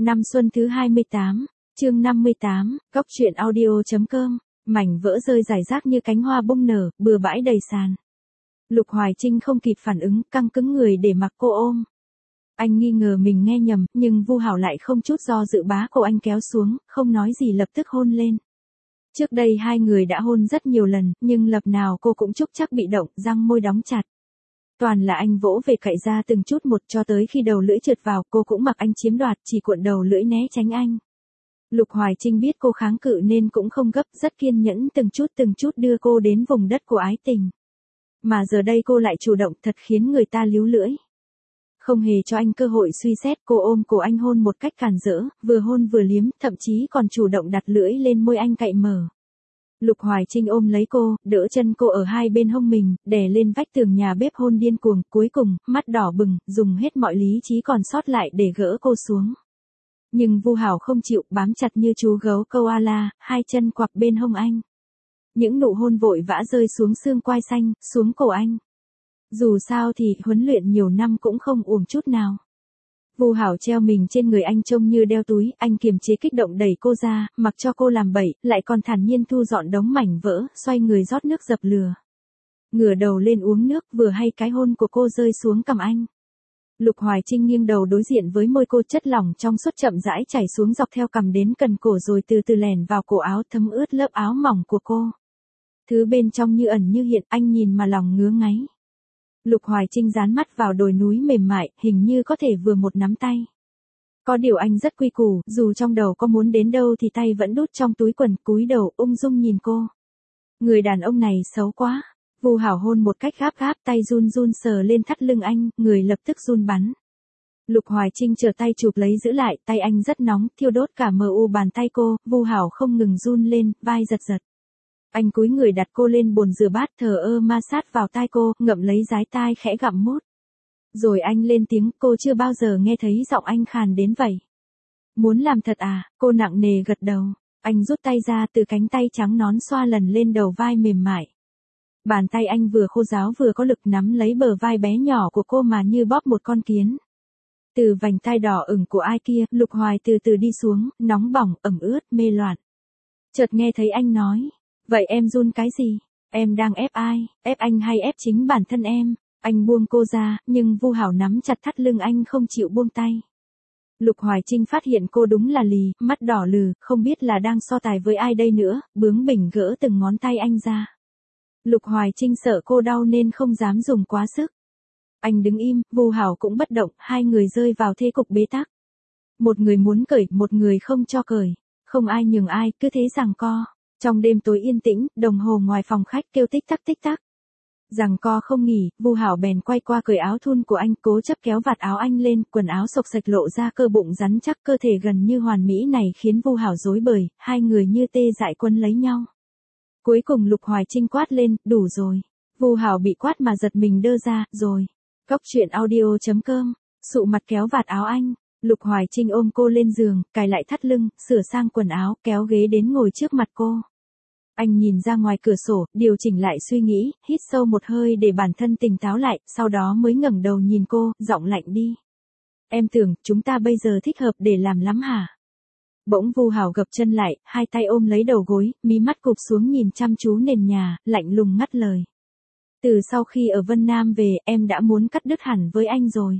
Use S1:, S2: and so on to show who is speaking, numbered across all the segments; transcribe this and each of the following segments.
S1: Năm xuân thứ 28, chương 58, góc truyện audio.com, mảnh vỡ rơi rải rác như cánh hoa bung nở, bừa bãi đầy sàn. Lục Hoài Trinh không kịp phản ứng, căng cứng người để mặc cô ôm. Anh nghi ngờ mình nghe nhầm, nhưng Vu Hảo lại không chút do dự bá cổ anh kéo xuống, không nói gì lập tức hôn lên. Trước đây hai người đã hôn rất nhiều lần, nhưng lập nào cô cũng chúc chắc bị động, răng môi đóng chặt. Toàn là anh vỗ về cậy ra từng chút một cho tới khi đầu lưỡi trượt vào, cô cũng mặc anh chiếm đoạt, chỉ cuộn đầu lưỡi né tránh anh. Lục Hoài Trinh biết cô kháng cự nên cũng không gấp, rất kiên nhẫn từng chút đưa cô đến vùng đất của ái tình. Mà giờ đây cô lại chủ động, thật khiến người ta líu lưỡi. Không hề cho anh cơ hội suy xét, cô ôm cổ anh hôn một cách càn rỡ, vừa hôn vừa liếm, thậm chí còn chủ động đặt lưỡi lên môi anh cạy mở. Lục Hoài Trinh ôm lấy cô, đỡ chân cô ở hai bên hông mình, đè lên vách tường nhà bếp hôn điên cuồng, cuối cùng, mắt đỏ bừng, dùng hết mọi lý trí còn sót lại để gỡ cô xuống. Nhưng Vu Hảo không chịu, bám chặt như chú gấu koala, hai chân quặp bên hông anh. Những nụ hôn vội vã rơi xuống xương quai xanh, xuống cổ anh. Dù sao thì, huấn luyện nhiều năm cũng không uổng chút nào. Vu Hảo treo mình trên người anh trông như đeo túi, anh kiềm chế kích động đẩy cô ra, mặc cho cô làm bậy, lại còn thản nhiên thu dọn đống mảnh vỡ, xoay người rót nước dập lửa. Ngửa đầu lên uống nước, vừa hay cái hôn của cô rơi xuống cằm anh. Lục Hoài Trinh nghiêng đầu đối diện với môi cô, chất lỏng trong suốt chậm rãi chảy xuống dọc theo cằm đến cần cổ rồi từ từ lèn vào cổ áo, thấm ướt lớp áo mỏng của cô. Thứ bên trong như ẩn như hiện, anh nhìn mà lòng ngứa ngáy. Lục Hoài Trinh dán mắt vào đồi núi mềm mại, hình như có thể vừa một nắm tay. Có điều anh rất quy củ, dù trong đầu có muốn đến đâu thì tay vẫn đút trong túi quần, cúi đầu ung dung nhìn cô. Người đàn ông này xấu quá. Vu Hảo hôn một cách gáp gáp, tay run run sờ lên thắt lưng anh, người lập tức run bắn. Lục Hoài Trinh trở tay chụp lấy giữ lại, tay anh rất nóng, thiêu đốt cả mờ u bàn tay cô, Vu Hảo không ngừng run lên, vai giật giật. Anh cúi người đặt cô lên bồn rửa bát, thờ ơ ma sát vào tai cô, ngậm lấy dái tai khẽ gặm mút. Rồi anh lên tiếng, cô chưa bao giờ nghe thấy giọng anh khàn đến vậy. Muốn làm thật à? Cô nặng nề gật đầu. Anh rút tay ra, từ cánh tay trắng nón xoa lần lên đầu vai mềm mại. Bàn tay anh vừa khô ráo vừa có lực nắm lấy bờ vai bé nhỏ của cô mà như bóp một con kiến. Từ vành tai đỏ ửng của ai kia, Lục Hoài từ từ đi xuống, nóng bỏng, ẩm ướt, mê loạn. Chợt nghe thấy anh nói, vậy em run cái gì? Em đang ép ai? Ép anh hay ép chính bản thân em? Anh buông cô ra, nhưng Vu Hảo nắm chặt thắt lưng anh không chịu buông tay. Lục Hoài Trinh phát hiện cô đúng là lì, mắt đỏ lừ, không biết là đang so tài với ai đây nữa, bướng bỉnh gỡ từng ngón tay anh ra. Lục Hoài Trinh sợ cô đau nên không dám dùng quá sức. Anh đứng im, Vu Hảo cũng bất động, hai người rơi vào thế cục bế tắc. Một người muốn cởi, một người không cho cởi. Không ai nhường ai, cứ thế giằng co. Trong đêm tối yên tĩnh, đồng hồ ngoài phòng khách kêu tích tắc tích tắc. Giằng co không nghỉ, Vu Hảo bèn quay qua cởi áo thun của anh, cố chấp kéo vạt áo anh lên, quần áo xộc xệch lộ ra cơ bụng rắn chắc, cơ thể gần như hoàn mỹ này khiến Vu Hảo rối bời, hai người như tê dại quấn lấy nhau. Cuối cùng Lục Hoài Trinh quát lên, đủ rồi. Vu Hảo bị quát mà giật mình đơ ra, rồi. Góc truyện audio.com, sụ mặt kéo vạt áo anh. Lục Hoài Trinh ôm cô lên giường, cài lại thắt lưng, sửa sang quần áo, kéo ghế đến ngồi trước mặt cô. Anh nhìn ra ngoài cửa sổ, điều chỉnh lại suy nghĩ, hít sâu một hơi để bản thân tỉnh táo lại, sau đó mới ngẩng đầu nhìn cô, giọng lạnh đi. Em tưởng, chúng ta bây giờ thích hợp để làm lắm hả? Bỗng Vu Hảo gập chân lại, hai tay ôm lấy đầu gối, mí mắt cụp xuống nhìn chăm chú nền nhà, lạnh lùng ngắt lời. Từ sau khi ở Vân Nam về, em đã muốn cắt đứt hẳn với anh rồi.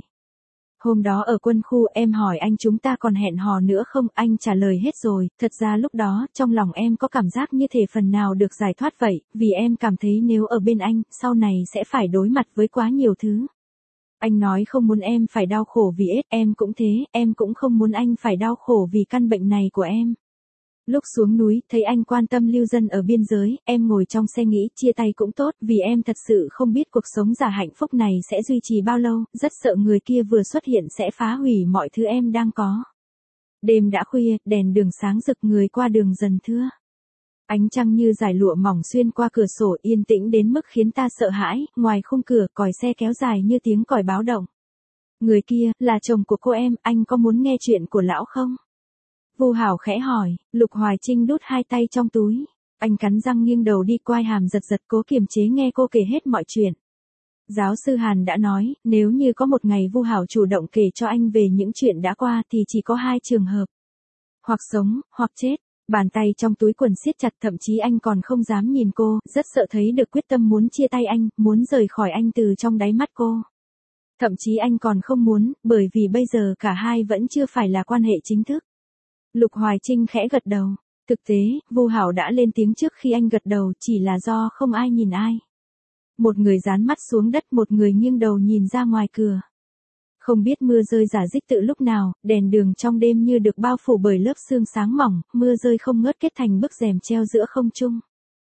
S1: Hôm đó ở quân khu em hỏi anh chúng ta còn hẹn hò nữa không, anh trả lời hết rồi, thật ra lúc đó, trong lòng em có cảm giác như thể phần nào được giải thoát vậy, vì em cảm thấy nếu ở bên anh, sau này sẽ phải đối mặt với quá nhiều thứ. Anh nói không muốn em phải đau khổ vì AIDS, em cũng thế, em cũng không muốn anh phải đau khổ vì căn bệnh này của em. Lúc xuống núi, thấy anh quan tâm lưu dân ở biên giới, em ngồi trong xe nghĩ chia tay cũng tốt, vì em thật sự không biết cuộc sống giả hạnh phúc này sẽ duy trì bao lâu, rất sợ người kia vừa xuất hiện sẽ phá hủy mọi thứ em đang có. Đêm đã khuya, đèn đường sáng rực, người qua đường dần thưa. Ánh trăng như dải lụa mỏng xuyên qua cửa sổ, yên tĩnh đến mức khiến ta sợ hãi, ngoài khung cửa, còi xe kéo dài như tiếng còi báo động. Người kia, là chồng của cô em, anh có muốn nghe chuyện của lão không? Vu Hảo khẽ hỏi, Lục Hoài Trinh đút hai tay trong túi. Anh cắn răng nghiêng đầu đi, quai hàm giật giật cố kiềm chế nghe cô kể hết mọi chuyện. Giáo sư Hàn đã nói, nếu như có một ngày Vu Hảo chủ động kể cho anh về những chuyện đã qua thì chỉ có hai trường hợp. Hoặc sống, hoặc chết. Bàn tay trong túi quần siết chặt, thậm chí anh còn không dám nhìn cô, rất sợ thấy được quyết tâm muốn chia tay anh, muốn rời khỏi anh từ trong đáy mắt cô. Thậm chí anh còn không muốn, bởi vì bây giờ cả hai vẫn chưa phải là quan hệ chính thức. Lục Hoài Trinh khẽ gật đầu. Thực tế, Vu Hảo đã lên tiếng trước khi anh gật đầu, chỉ là do không ai nhìn ai. Một người dán mắt xuống đất, một người nghiêng đầu nhìn ra ngoài cửa. Không biết mưa rơi rả rích từ lúc nào, đèn đường trong đêm như được bao phủ bởi lớp sương sáng mỏng, mưa rơi không ngớt kết thành bức rèm treo giữa không trung.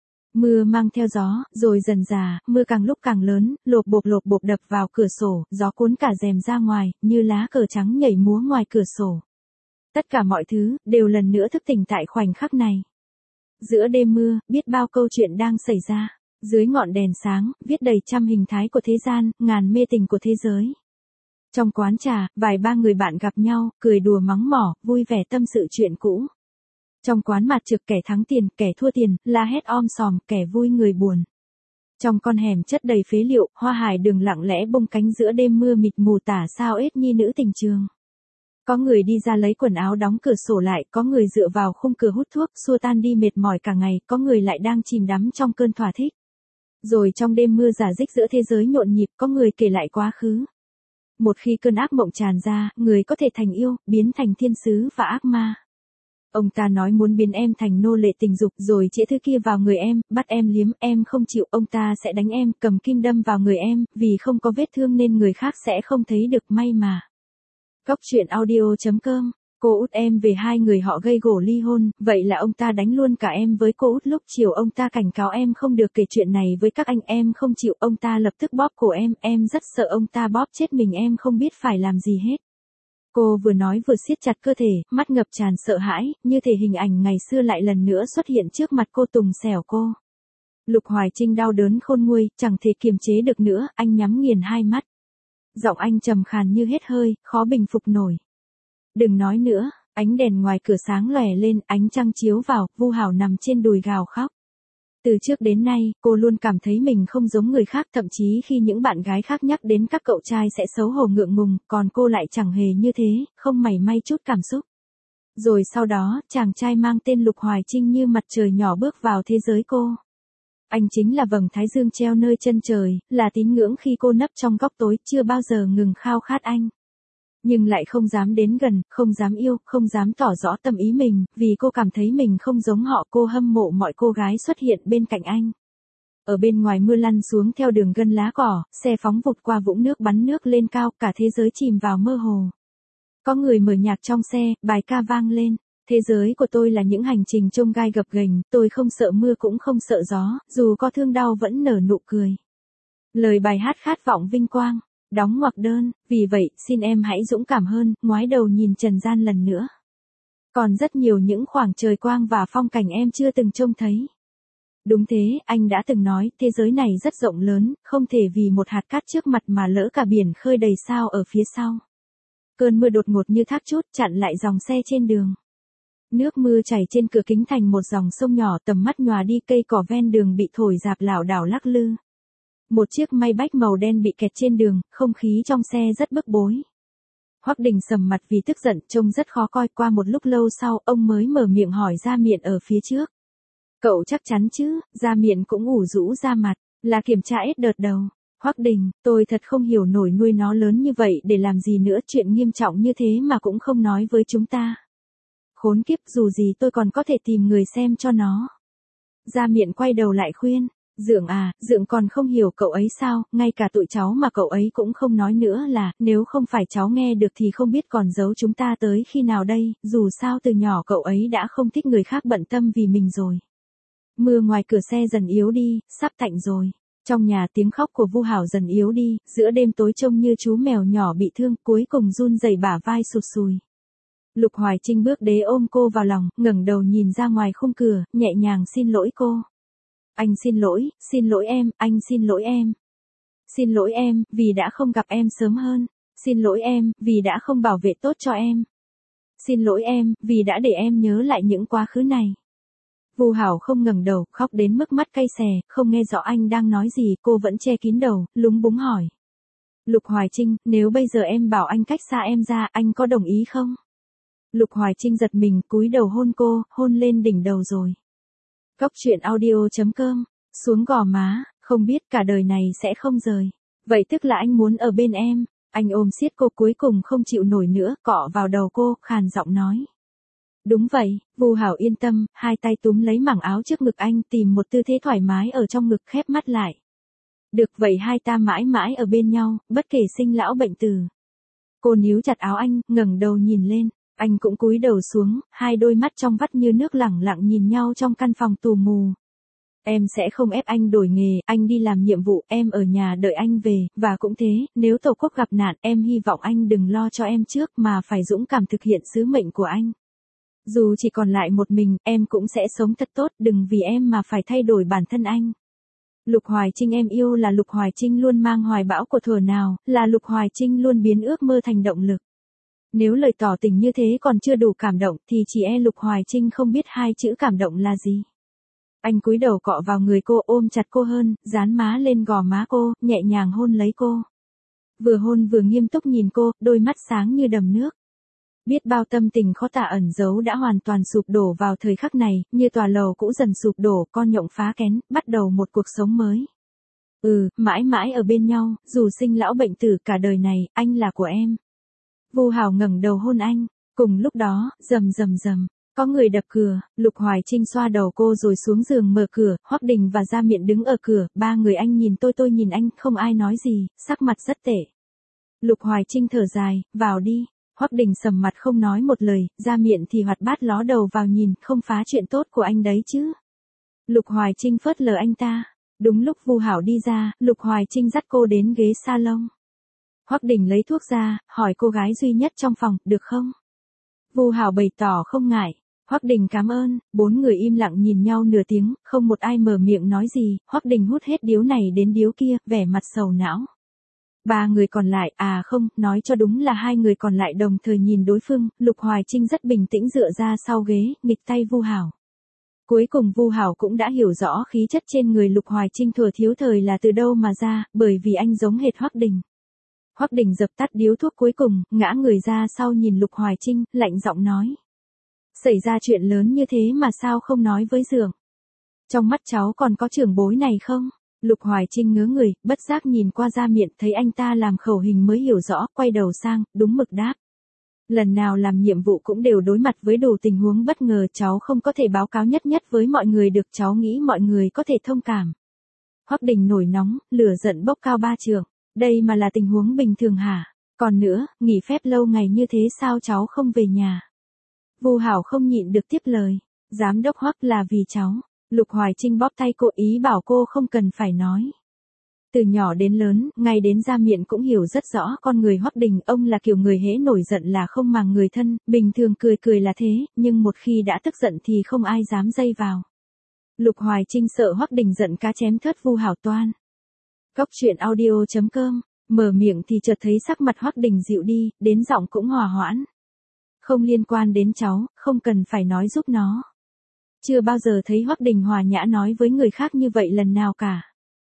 S1: Mưa mang theo gió, rồi dần dà, mưa càng lúc càng lớn, lộp bộp đập vào cửa sổ, gió cuốn cả rèm ra ngoài, như lá cờ trắng nhảy múa ngoài cửa sổ. Tất cả mọi thứ, đều lần nữa thức tỉnh tại khoảnh khắc này. Giữa đêm mưa, biết bao câu chuyện đang xảy ra. Dưới ngọn đèn sáng, viết đầy trăm hình thái của thế gian, ngàn mê tình của thế giới. Trong quán trà, vài ba người bạn gặp nhau, cười đùa mắng mỏ, vui vẻ tâm sự chuyện cũ. Trong quán mặt trực, kẻ thắng tiền, kẻ thua tiền, la hét om sòm, kẻ vui người buồn. Trong con hẻm chất đầy phế liệu, hoa hải đường lặng lẽ bông cánh giữa đêm mưa mịt mù tả sao ết nhi nữ tình trường. Có người đi ra lấy quần áo đóng cửa sổ lại, có người dựa vào khung cửa hút thuốc, xua tan đi mệt mỏi cả ngày, có người lại đang chìm đắm trong cơn thỏa thích. Rồi trong đêm mưa rả rích giữa thế giới nhộn nhịp, có người kể lại quá khứ. Một khi cơn ác mộng tràn ra, người có thể thành yêu, biến thành thiên sứ và ác ma. Ông ta nói muốn biến em thành nô lệ tình dục, rồi chĩa thứ kia vào người em, bắt em liếm, em không chịu, ông ta sẽ đánh em, cầm kim đâm vào người em, vì không có vết thương nên người khác sẽ không thấy được, may mà. Cóc truyện audio.com. Cô út em về hai người họ gây gổ ly hôn, vậy là ông ta đánh luôn cả em với cô út. Lúc chiều ông ta cảnh cáo em không được kể chuyện này với các anh, em không chịu, ông ta lập tức bóp cổ em rất sợ ông ta bóp chết mình, em không biết phải làm gì hết. Cô vừa nói vừa siết chặt cơ thể, mắt ngập tràn sợ hãi, như thể hình ảnh ngày xưa lại lần nữa xuất hiện trước mặt cô, tùng xẻo cô. Lục Hoài Trinh đau đớn khôn nguôi, chẳng thể kiềm chế được nữa, anh nhắm nghiền hai mắt. Giọng anh trầm khàn như hết hơi, khó bình phục nổi. Đừng nói nữa. Ánh đèn ngoài cửa sáng lòe lên, ánh trăng chiếu vào, Vu Hảo nằm trên đùi gào khóc. Từ trước đến nay, cô luôn cảm thấy mình không giống người khác, thậm chí khi những bạn gái khác nhắc đến các cậu trai sẽ xấu hổ ngượng ngùng, còn cô lại chẳng hề như thế, không mảy may chút cảm xúc. Rồi sau đó, chàng trai mang tên Lục Hoài Trinh như mặt trời nhỏ bước vào thế giới cô. Anh chính là vầng thái dương treo nơi chân trời, là tín ngưỡng khi cô nấp trong góc tối, chưa bao giờ ngừng khao khát anh. Nhưng lại không dám đến gần, không dám yêu, không dám tỏ rõ tâm ý mình, vì cô cảm thấy mình không giống họ, cô hâm mộ mọi cô gái xuất hiện bên cạnh anh. Ở bên ngoài mưa lăn xuống theo đường gân lá cỏ, xe phóng vụt qua vũng nước bắn nước lên cao, cả thế giới chìm vào mơ hồ. Có người mở nhạc trong xe, bài ca vang lên. Thế giới của tôi là những hành trình chông gai gập ghềnh, tôi không sợ mưa cũng không sợ gió, dù có thương đau vẫn nở nụ cười. Lời bài hát khát vọng vinh quang. Đóng ngoặc đơn, vì vậy, xin em hãy dũng cảm hơn, ngoái đầu nhìn trần gian lần nữa. Còn rất nhiều những khoảng trời quang và phong cảnh em chưa từng trông thấy. Đúng thế, anh đã từng nói, thế giới này rất rộng lớn, không thể vì một hạt cát trước mặt mà lỡ cả biển khơi đầy sao ở phía sau. Cơn mưa đột ngột như thác trút chặn lại dòng xe trên đường. Nước mưa chảy trên cửa kính thành một dòng sông nhỏ, tầm mắt nhòa đi, cây cỏ ven đường bị thổi rạp lảo đảo lắc lư. Một chiếc Maybach màu đen bị kẹt trên đường, không khí trong xe rất bức bối. Hoắc Đình sầm mặt vì tức giận, trông rất khó coi. Qua một lúc lâu sau, ông mới mở miệng hỏi Gia Miện ở phía trước. Cậu chắc chắn chứ? Gia Miện cũng ủ rũ ra mặt, là kiểm tra hết đợt đầu. Hoắc Đình, tôi thật không hiểu nổi, nuôi nó lớn như vậy để làm gì nữa, chuyện nghiêm trọng như thế mà cũng không nói với chúng ta. Khốn kiếp, dù gì tôi còn có thể tìm người xem cho nó. Gia Miện quay đầu lại khuyên. Dượng à, Dượng còn không hiểu cậu ấy sao, ngay cả tụi cháu mà cậu ấy cũng không nói nữa là, nếu không phải cháu nghe được thì không biết còn giấu chúng ta tới khi nào đây, dù sao từ nhỏ cậu ấy đã không thích người khác bận tâm vì mình rồi. Mưa ngoài cửa xe dần yếu đi, sắp tạnh rồi. Trong nhà tiếng khóc của Vu Hảo dần yếu đi, giữa đêm tối trông như chú mèo nhỏ bị thương, cuối cùng run rẩy bả vai sụt sùi. Lục Hoài Trinh bước đến ôm cô vào lòng, ngẩng đầu nhìn ra ngoài khung cửa, nhẹ nhàng xin lỗi cô. Anh xin lỗi em, anh xin lỗi em. Xin lỗi em, vì đã không gặp em sớm hơn. Xin lỗi em, vì đã không bảo vệ tốt cho em. Xin lỗi em, vì đã để em nhớ lại những quá khứ này. Vu Hảo không ngẩng đầu, khóc đến mức mắt cay xè, không nghe rõ anh đang nói gì, cô vẫn che kín đầu, lúng búng hỏi. Lục Hoài Trinh, nếu bây giờ em bảo anh cách xa em ra, anh có đồng ý không? Lục Hoài Trinh giật mình, cúi đầu hôn cô, hôn lên đỉnh đầu rồi. Cóc truyện audio.com, xuống gò má, không biết cả đời này sẽ không rời. Vậy tức là anh muốn ở bên em. Anh ôm siết cô cuối cùng không chịu nổi nữa, cọ vào đầu cô, khàn giọng nói. Đúng vậy, Vu Hảo yên tâm, hai tay túm lấy mảng áo trước ngực anh, tìm một tư thế thoải mái ở trong ngực, khép mắt lại. Được vậy, hai ta mãi mãi ở bên nhau, bất kể sinh lão bệnh tử. Cô níu chặt áo anh, ngẩng đầu nhìn lên, anh cũng cúi đầu xuống, hai đôi mắt trong vắt như nước lẳng lặng nhìn nhau trong căn phòng tù mù. Em sẽ không ép anh đổi nghề, anh đi làm nhiệm vụ, em ở nhà đợi anh về, và cũng thế, nếu Tổ quốc gặp nạn, em hy vọng anh đừng lo cho em trước mà phải dũng cảm thực hiện sứ mệnh của anh. Dù chỉ còn lại một mình, em cũng sẽ sống thật tốt, đừng vì em mà phải thay đổi bản thân anh. Lục Hoài Trinh em yêu là Lục Hoài Trinh luôn mang hoài bão của thuở nào, là Lục Hoài Trinh luôn biến ước mơ thành động lực. Nếu lời tỏ tình như thế còn chưa đủ cảm động thì chỉ e Lục Hoài Trinh không biết hai chữ cảm động là gì. Anh cúi đầu cọ vào người cô, ôm chặt cô hơn, dán má lên gò má cô, nhẹ nhàng hôn lấy cô. Vừa hôn vừa nghiêm túc nhìn cô, đôi mắt sáng như đầm nước. Biết bao tâm tình khó tả ẩn giấu đã hoàn toàn sụp đổ vào thời khắc này, như tòa lầu cũ dần sụp đổ, con nhộng phá kén, bắt đầu một cuộc sống mới. Mãi mãi ở bên nhau, dù sinh lão bệnh tử cả đời này, anh là của em. Vu Hảo ngẩng đầu hôn anh, cùng lúc đó, rầm rầm rầm, có người đập cửa, Lục Hoài Trinh xoa đầu cô rồi xuống giường mở cửa, Hoắc Đình và Gia Miện đứng ở cửa, ba người anh nhìn tôi nhìn anh, không ai nói gì, sắc mặt rất tệ. Lục Hoài Trinh thở dài, vào đi. Hoắc Đình sầm mặt không nói một lời, Gia Miện thì hoạt bát ló đầu vào nhìn, không phá chuyện tốt của anh đấy chứ. Lục Hoài Trinh phớt lờ anh ta. Đúng lúc Vu Hảo đi ra, Lục Hoài Trinh dắt cô đến ghế salon. Hoắc Đình lấy thuốc ra, hỏi cô gái duy nhất trong phòng, được không? Vu Hảo bày tỏ không ngại. Hoắc Đình cảm ơn, bốn người im lặng nhìn nhau nửa tiếng, không một ai mở miệng nói gì, Hoắc Đình hút hết điếu này đến điếu kia, vẻ mặt sầu não. Ba người còn lại, nói cho đúng là hai người còn lại đồng thời nhìn đối phương, Lục Hoài Trinh rất bình tĩnh dựa ra sau ghế, nghịch tay Vu Hảo. Cuối cùng Vu Hảo cũng đã hiểu rõ khí chất trên người Lục Hoài Trinh thuở thiếu thời là từ đâu mà ra, bởi vì anh giống hệt Hoắc Đình. Hoắc Đình dập tắt điếu thuốc cuối cùng, ngã người ra sau nhìn Lục Hoài Trinh, lạnh giọng nói. Xảy ra chuyện lớn như thế mà sao không nói với Dượng? Trong mắt cháu còn có trưởng bối này không? Lục Hoài Trinh ngớ người, bất giác nhìn qua Gia Miện, thấy anh ta làm khẩu hình mới hiểu rõ, quay đầu sang, đúng mực đáp. Lần nào làm nhiệm vụ cũng đều đối mặt với đủ tình huống bất ngờ, cháu không có thể báo cáo nhất với mọi người được, cháu nghĩ mọi người có thể thông cảm. Hoắc Đình nổi nóng, lửa giận bốc cao ba trượng, đây mà là tình huống bình thường hả? Còn nữa, nghỉ phép lâu ngày như thế sao cháu không về nhà? Vu Hảo không nhịn được tiếp lời, giám đốc Hoắc là vì cháu. Lục Hoài Trinh bóp tay cô, ý bảo cô không cần phải nói. Từ nhỏ đến lớn, ngay đến Gia Miện cũng hiểu rất rõ con người Hoắc Đình, ông là kiểu người hễ nổi giận là không màng người thân, bình thường cười là thế, nhưng một khi đã tức giận thì không ai dám dây vào. Lục Hoài Trinh sợ Hoắc Đình giận cá chém thớt Vu Hảo toan. Cóc truyện audio.com, mở miệng thì chợt thấy sắc mặt Hoắc Đình dịu đi, đến giọng cũng hòa hoãn. Không liên quan đến cháu, không cần phải nói giúp nó. Chưa bao giờ thấy Hoắc Đình hòa nhã nói với người khác như vậy lần nào cả.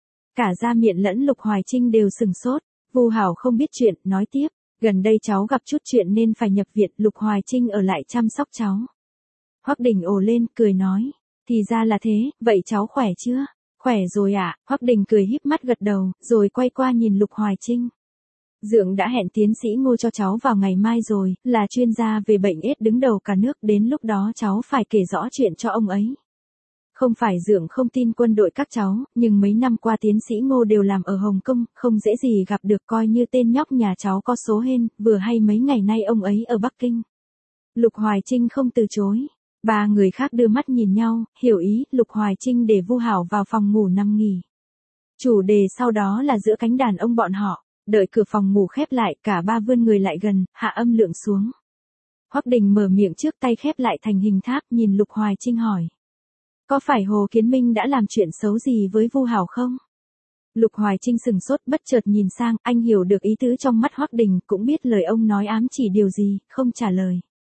S1: Cả Gia Miện lẫn Lục Hoài Trinh đều sừng sốt. Vu Hảo không biết chuyện, nói tiếp, gần đây cháu gặp chút chuyện nên phải nhập viện, Lục Hoài Trinh ở lại chăm sóc cháu. Hoắc Đình ồ lên, cười nói, thì ra là thế, vậy cháu khỏe chưa? Khỏe rồi ạ. Hoắc Đình cười híp mắt gật đầu, rồi quay qua nhìn Lục Hoài Trinh. Dượng đã hẹn tiến sĩ Ngô cho cháu vào ngày mai rồi, là chuyên gia về bệnh AIDS đứng đầu cả nước, đến lúc đó cháu phải kể rõ chuyện cho ông ấy. Không phải Dượng không tin quân đội các cháu, nhưng mấy năm qua tiến sĩ Ngô đều làm ở Hồng Kông, không dễ gì gặp được, coi như tên nhóc nhà cháu có số hên, vừa hay mấy ngày nay ông ấy ở Bắc Kinh. Lục Hoài Trinh không từ chối. Ba người khác đưa mắt nhìn nhau, hiểu ý, Lục Hoài Trinh để Vu Hảo vào phòng ngủ nằm nghỉ. Chủ đề sau đó là giữa cánh đàn ông bọn họ. Đợi cửa phòng ngủ khép lại, cả ba vươn người lại gần, hạ âm lượng xuống. Hoắc Đình mở miệng trước, tay khép lại thành hình tháp, nhìn Lục Hoài Trinh hỏi. Có phải Hồ Kiến Minh đã làm chuyện xấu gì với Vu Hảo không? Lục Hoài Trinh sừng sốt, bất chợt nhìn sang, anh hiểu được ý tứ trong mắt Hoắc Đình, cũng biết lời ông nói ám chỉ điều gì, không trả lời.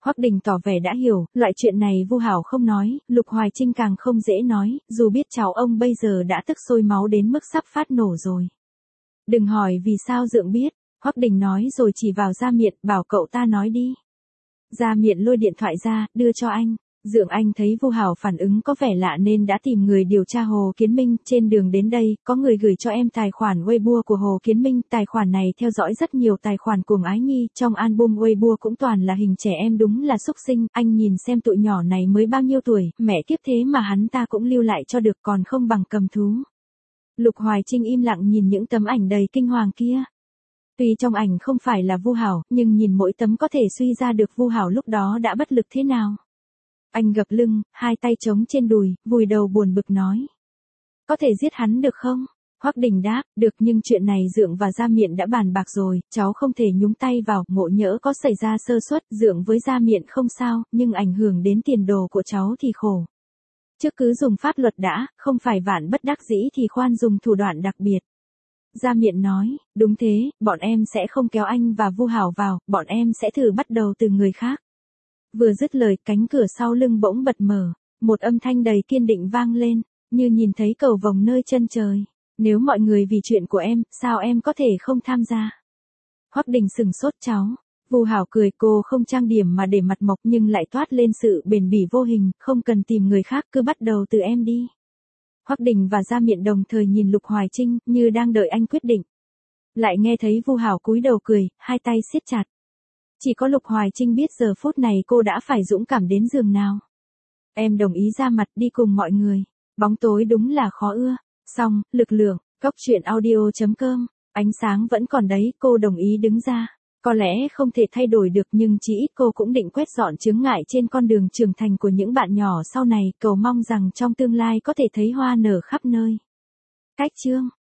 S1: Hoắc Đình tỏ vẻ đã hiểu, loại chuyện này Vu Hảo không nói, Lục Hoài Trinh càng không dễ nói, dù biết cháu ông bây giờ đã tức sôi máu đến mức sắp phát nổ rồi. Đừng hỏi vì sao Dượng biết, Hoắc Đình nói rồi chỉ vào Gia Miện, bảo cậu ta nói đi. Gia Miện lôi điện thoại ra, đưa cho anh. Dượng anh thấy Vu Hảo phản ứng có vẻ lạ nên đã tìm người điều tra Hồ Kiến Minh, trên đường đến đây, có người gửi cho em tài khoản Weibo của Hồ Kiến Minh, tài khoản này theo dõi rất nhiều tài khoản cùng Ái Nhi, trong album Weibo cũng toàn là hình trẻ em đúng là xúc sinh, anh nhìn xem tụi nhỏ này mới bao nhiêu tuổi, mẹ kiếp thế mà hắn ta cũng lưu lại cho được còn không bằng cầm thú. Lục Hoài Trinh im lặng nhìn những tấm ảnh đầy kinh hoàng kia. Tuy trong ảnh không phải là Vu Hảo, nhưng nhìn mỗi tấm có thể suy ra được Vu Hảo lúc đó đã bất lực thế nào. Anh gập lưng, hai tay chống trên đùi, vùi đầu buồn bực nói. Có thể giết hắn được không? Hoắc Đình đáp, được nhưng chuyện này Dượng và Gia Miện đã bàn bạc rồi, cháu không thể nhúng tay vào, ngộ nhỡ có xảy ra sơ suất, Dượng với Gia Miện không sao, nhưng ảnh hưởng đến tiền đồ của cháu thì khổ. Trước cứ dùng pháp luật đã, không phải vạn bất đắc dĩ thì khoan dùng thủ đoạn đặc biệt. Gia Miện nói, đúng thế, bọn em sẽ không kéo anh và Vu Hảo vào, bọn em sẽ thử bắt đầu từ người khác. Vừa dứt lời, cánh cửa sau lưng bỗng bật mở, một âm thanh đầy kiên định vang lên, như nhìn thấy cầu vồng nơi chân trời. Nếu mọi người vì chuyện của em, sao em có thể không tham gia? Hoắc Đình sừng sốt cháu. Vu Hảo cười, cô không trang điểm mà để mặt mộc nhưng lại toát lên sự bền bỉ vô hình, không cần tìm người khác, cứ bắt đầu từ em đi. Hoắc Đình và Gia Miện đồng thời nhìn Lục Hoài Trinh, như đang đợi anh quyết định. Lại nghe thấy Vu Hảo cúi đầu cười, hai tay siết chặt. Chỉ có Lục Hoài Trinh biết giờ phút này cô đã phải dũng cảm đến giường nào. Em đồng ý ra mặt đi cùng mọi người. Bóng tối đúng là khó ưa. Xong, lực lượng, cốc truyện audio.com. Ánh sáng vẫn còn đấy, cô đồng ý đứng ra. Có lẽ không thể thay đổi được nhưng chỉ ít cô cũng định quét dọn chướng ngại trên con đường trưởng thành của những bạn nhỏ sau này, cầu mong rằng trong tương lai có thể thấy hoa nở khắp nơi. Cách chương